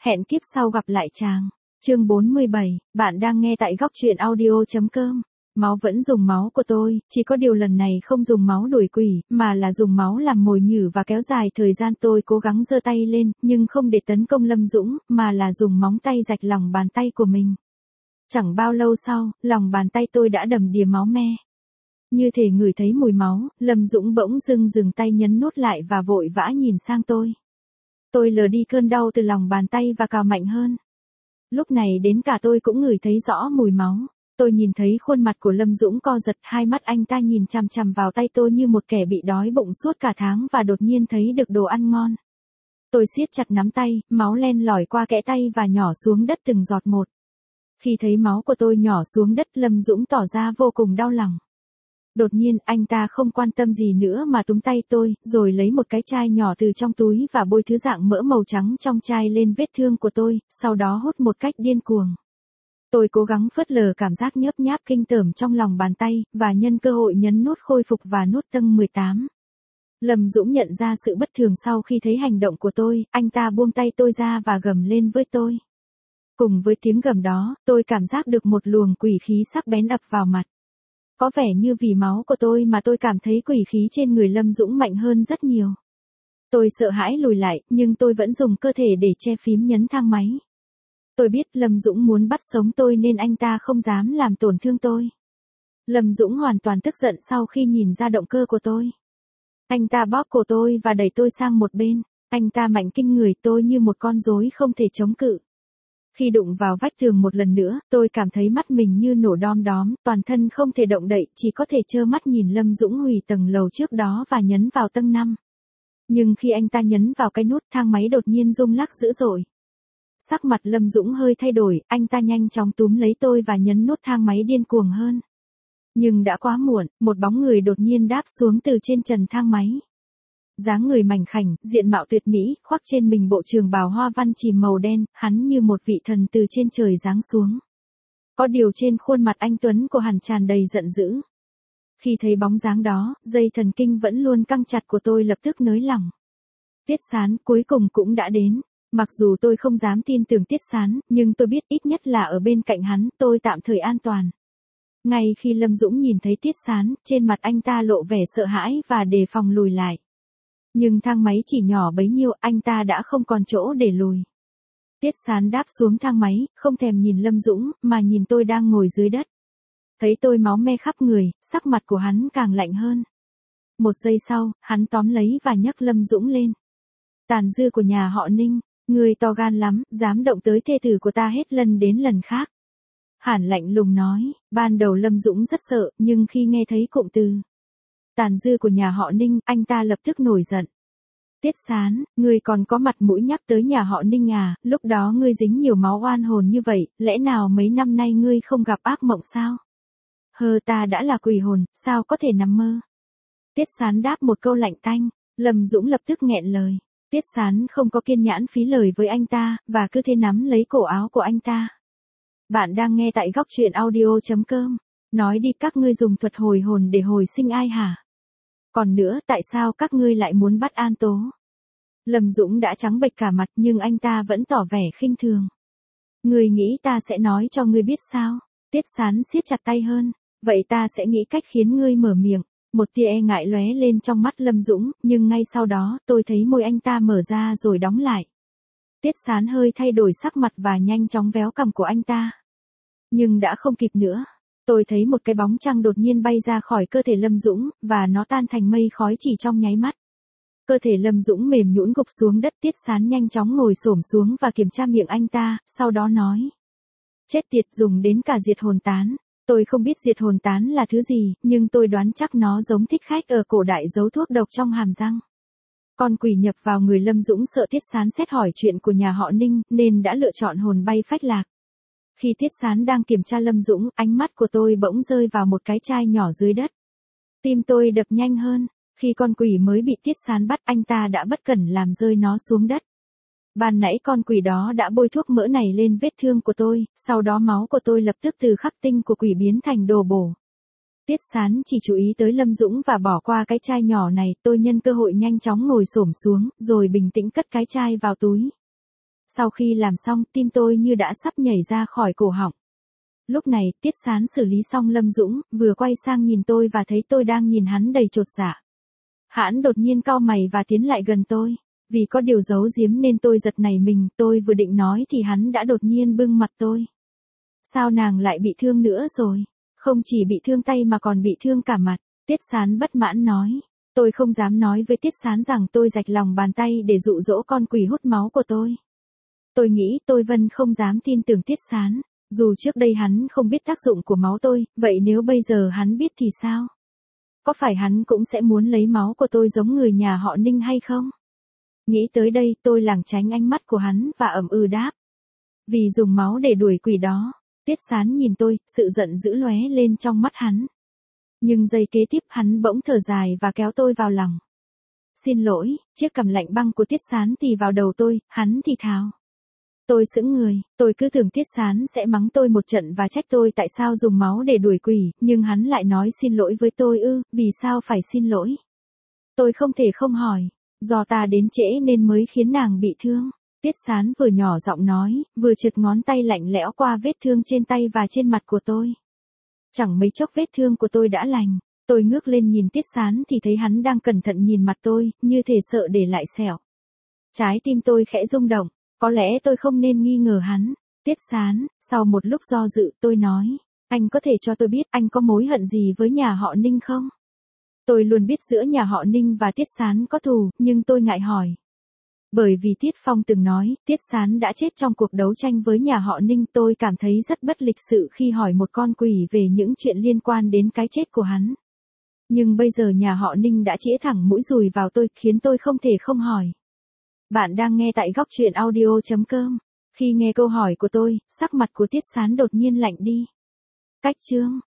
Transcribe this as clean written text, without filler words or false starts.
Hẹn kiếp sau gặp lại chàng. Chương 47, bạn đang nghe tại góc truyện audio.com. Máu vẫn dùng máu của tôi, chỉ có điều lần này không dùng máu đuổi quỷ, mà là dùng máu làm mồi nhử và kéo dài thời gian. Tôi cố gắng giơ tay lên, nhưng không để tấn công Lâm Dũng, mà là dùng móng tay rạch lòng bàn tay của mình. Chẳng bao lâu sau, lòng bàn tay tôi đã đầm đìa máu me. Như thể ngửi thấy mùi máu, Lâm Dũng bỗng dưng dừng tay nhấn nút lại và vội vã nhìn sang tôi. Tôi lờ đi cơn đau từ lòng bàn tay và cào mạnh hơn. Lúc này đến cả tôi cũng ngửi thấy rõ mùi máu. Tôi nhìn thấy khuôn mặt của Lâm Dũng co giật, hai mắt anh ta nhìn chằm chằm vào tay tôi như một kẻ bị đói bụng suốt cả tháng và đột nhiên thấy được đồ ăn ngon. Tôi siết chặt nắm tay, máu len lỏi qua kẽ tay và nhỏ xuống đất từng giọt một. Khi thấy máu của tôi nhỏ xuống đất, Lâm Dũng tỏ ra vô cùng đau lòng. Đột nhiên, anh ta không quan tâm gì nữa mà túm tay tôi, rồi lấy một cái chai nhỏ từ trong túi và bôi thứ dạng mỡ màu trắng trong chai lên vết thương của tôi, sau đó hút một cách điên cuồng. Tôi cố gắng phớt lờ cảm giác nhớp nháp kinh tởm trong lòng bàn tay, và nhân cơ hội nhấn nút khôi phục và nút tầng 18. Lâm Dũng nhận ra sự bất thường sau khi thấy hành động của tôi, anh ta buông tay tôi ra và gầm lên với tôi. Cùng với tiếng gầm đó, tôi cảm giác được một luồng quỷ khí sắc bén ập vào mặt. Có vẻ như vì máu của tôi mà tôi cảm thấy quỷ khí trên người Lâm Dũng mạnh hơn rất nhiều. Tôi sợ hãi lùi lại, nhưng tôi vẫn dùng cơ thể để che phím nhấn thang máy. Tôi biết Lâm Dũng muốn bắt sống tôi nên anh ta không dám làm tổn thương tôi. Lâm Dũng hoàn toàn tức giận sau khi nhìn ra động cơ của tôi. Anh ta bóp cổ tôi và đẩy tôi sang một bên. Anh ta mạnh kinh người, tôi như một con rối không thể chống cự. Khi đụng vào vách tường một lần nữa, tôi cảm thấy mắt mình như nổ đom đóm, toàn thân không thể động đậy, chỉ có thể trơ mắt nhìn Lâm Dũng hủy tầng lầu trước đó và nhấn vào tầng 5. Nhưng khi anh ta nhấn vào cái nút, thang máy đột nhiên rung lắc dữ dội. Sắc mặt Lâm Dũng hơi thay đổi, anh ta nhanh chóng túm lấy tôi và nhấn nút thang máy điên cuồng hơn. Nhưng đã quá muộn, một bóng người đột nhiên đáp xuống từ trên trần thang máy. Dáng người mảnh khảnh, diện mạo tuyệt mỹ, khoác trên mình bộ trường bào hoa văn chìm màu đen, hắn như một vị thần từ trên trời giáng xuống. Có điều trên khuôn mặt anh tuấn của hắn tràn đầy giận dữ. Khi thấy bóng dáng đó, dây thần kinh vẫn luôn căng chặt của tôi lập tức nới lỏng. Tiết Sán cuối cùng cũng đã đến. Mặc dù tôi không dám tin tưởng Tiết Sán, nhưng tôi biết ít nhất là ở bên cạnh hắn, tôi tạm thời an toàn. Ngay khi Lâm Dũng nhìn thấy Tiết Sán, trên mặt anh ta lộ vẻ sợ hãi và đề phòng lùi lại. Nhưng thang máy chỉ nhỏ bấy nhiêu, anh ta đã không còn chỗ để lùi. Tiết Sán đáp xuống thang máy, không thèm nhìn Lâm Dũng, mà nhìn tôi đang ngồi dưới đất. Thấy tôi máu me khắp người, sắc mặt của hắn càng lạnh hơn. Một giây sau, hắn tóm lấy và nhấc Lâm Dũng lên. Tàn dư của nhà họ Ninh, ngươi to gan lắm, dám động tới thê tử của ta hết lần đến lần khác. Hàn lạnh lùng nói, ban đầu Lâm Dũng rất sợ, nhưng khi nghe thấy cụm từ tàn dư của nhà họ Ninh, anh ta lập tức nổi giận. Tiết Sán, ngươi còn có mặt mũi nhắc tới nhà họ Ninh à, lúc đó ngươi dính nhiều máu oan hồn như vậy, lẽ nào mấy năm nay ngươi không gặp ác mộng sao? Ta đã là quỷ hồn, sao có thể nằm mơ? Tiết Sán đáp một câu lạnh tanh, Lâm Dũng lập tức nghẹn lời. Tiết Sán không có kiên nhẫn phí lời với anh ta, và cứ thế nắm lấy cổ áo của anh ta. Bạn đang nghe tại góc truyện audio.com. Nói đi, các ngươi dùng thuật hồi hồn để hồi sinh ai hả? Còn nữa, tại sao các ngươi lại muốn bắt An Tố? Lâm Dũng đã trắng bệch cả mặt, nhưng anh ta vẫn tỏ vẻ khinh thường. Ngươi nghĩ ta sẽ nói cho ngươi biết sao? Tiết Sán siết chặt tay hơn. Vậy ta sẽ nghĩ cách khiến ngươi mở miệng. Một tia e ngại lóe lên trong mắt Lâm Dũng, nhưng ngay sau đó, tôi thấy môi anh ta mở ra rồi đóng lại. Tiết Sán hơi thay đổi sắc mặt và nhanh chóng véo cằm của anh ta. Nhưng đã không kịp nữa. Tôi thấy một cái bóng trăng đột nhiên bay ra khỏi cơ thể Lâm Dũng, và nó tan thành mây khói chỉ trong nháy mắt. Cơ thể Lâm Dũng mềm nhũn gục xuống đất. Tiết Sán nhanh chóng ngồi xổm xuống và kiểm tra miệng anh ta, sau đó nói. Chết tiệt, dùng đến cả diệt hồn tán. Tôi không biết diệt hồn tán là thứ gì, nhưng tôi đoán chắc nó giống thích khách ở cổ đại giấu thuốc độc trong hàm răng. Con quỷ nhập vào người Lâm Dũng sợ Tiết Sán xét hỏi chuyện của nhà họ Ninh, nên đã lựa chọn hồn bay phách lạc. Khi Tiết Sán đang kiểm tra Lâm Dũng, ánh mắt của tôi bỗng rơi vào một cái chai nhỏ dưới đất. Tim tôi đập nhanh hơn. Khi con quỷ mới bị Tiết Sán bắt, anh ta đã bất cẩn làm rơi nó xuống đất. Ban nãy con quỷ đó đã bôi thuốc mỡ này lên vết thương của tôi, sau đó máu của tôi lập tức từ khắc tinh của quỷ biến thành đồ bổ. Tiết Sán chỉ chú ý tới Lâm Dũng và bỏ qua cái chai nhỏ này, tôi nhân cơ hội nhanh chóng ngồi xổm xuống, rồi bình tĩnh cất cái chai vào túi. Sau khi làm xong, tim tôi như đã sắp nhảy ra khỏi cổ họng. Lúc này, Tiết Sán xử lý xong Lâm Dũng, vừa quay sang nhìn tôi và thấy tôi đang nhìn hắn đầy chột dạ. Hắn đột nhiên cau mày và tiến lại gần tôi. Vì có điều giấu giếm nên tôi giật nảy mình, tôi vừa định nói thì hắn đã đột nhiên bưng mặt tôi. Sao nàng lại bị thương nữa rồi? Không chỉ bị thương tay mà còn bị thương cả mặt. Tiết Sán bất mãn nói. Tôi không dám nói với Tiết Sán rằng tôi rạch lòng bàn tay để dụ dỗ con quỷ hút máu của tôi. Tôi nghĩ tôi Vân không dám tin tưởng Tiết Sán. Dù trước đây hắn không biết tác dụng của máu tôi, vậy nếu bây giờ hắn biết thì sao? Có phải hắn cũng sẽ muốn lấy máu của tôi giống người nhà họ Ninh hay không? Nghĩ tới đây tôi lảng tránh ánh mắt của hắn và ậm ừ đáp. Vì dùng máu để đuổi quỷ đó. Tiết Sán nhìn tôi, sự giận dữ lóe lên trong mắt hắn. Nhưng giây kế tiếp hắn bỗng thở dài và kéo tôi vào lòng. Xin lỗi, chiếc cằm lạnh băng của Tiết Sán tì vào đầu tôi, hắn thì thào. Tôi sững người, tôi cứ tưởng Tiết Sán sẽ mắng tôi một trận và trách tôi tại sao dùng máu để đuổi quỷ, nhưng hắn lại nói xin lỗi với tôi vì sao phải xin lỗi. Tôi không thể không hỏi, do ta đến trễ nên mới khiến nàng bị thương. Tiết Sán vừa nhỏ giọng nói, vừa trượt ngón tay lạnh lẽo qua vết thương trên tay và trên mặt của tôi. Chẳng mấy chốc vết thương của tôi đã lành, tôi ngước lên nhìn Tiết Sán thì thấy hắn đang cẩn thận nhìn mặt tôi, như thể sợ để lại sẹo. Trái tim tôi khẽ rung động, có lẽ tôi không nên nghi ngờ hắn. Tiết Sán, sau một lúc do dự tôi nói, anh có thể cho tôi biết anh có mối hận gì với nhà họ Ninh không? Tôi luôn biết giữa nhà họ Ninh và Tiết Sán có thù, nhưng tôi ngại hỏi. Bởi vì Tiết Phong từng nói, Tiết Sán đã chết trong cuộc đấu tranh với nhà họ Ninh, tôi cảm thấy rất bất lịch sự khi hỏi một con quỷ về những chuyện liên quan đến cái chết của hắn. Nhưng bây giờ nhà họ Ninh đã chĩa thẳng mũi dùi vào tôi, khiến tôi không thể không hỏi. Bạn đang nghe tại góc truyện audio.com. Khi nghe câu hỏi của tôi, sắc mặt của Tiết Sán đột nhiên lạnh đi. Cách chương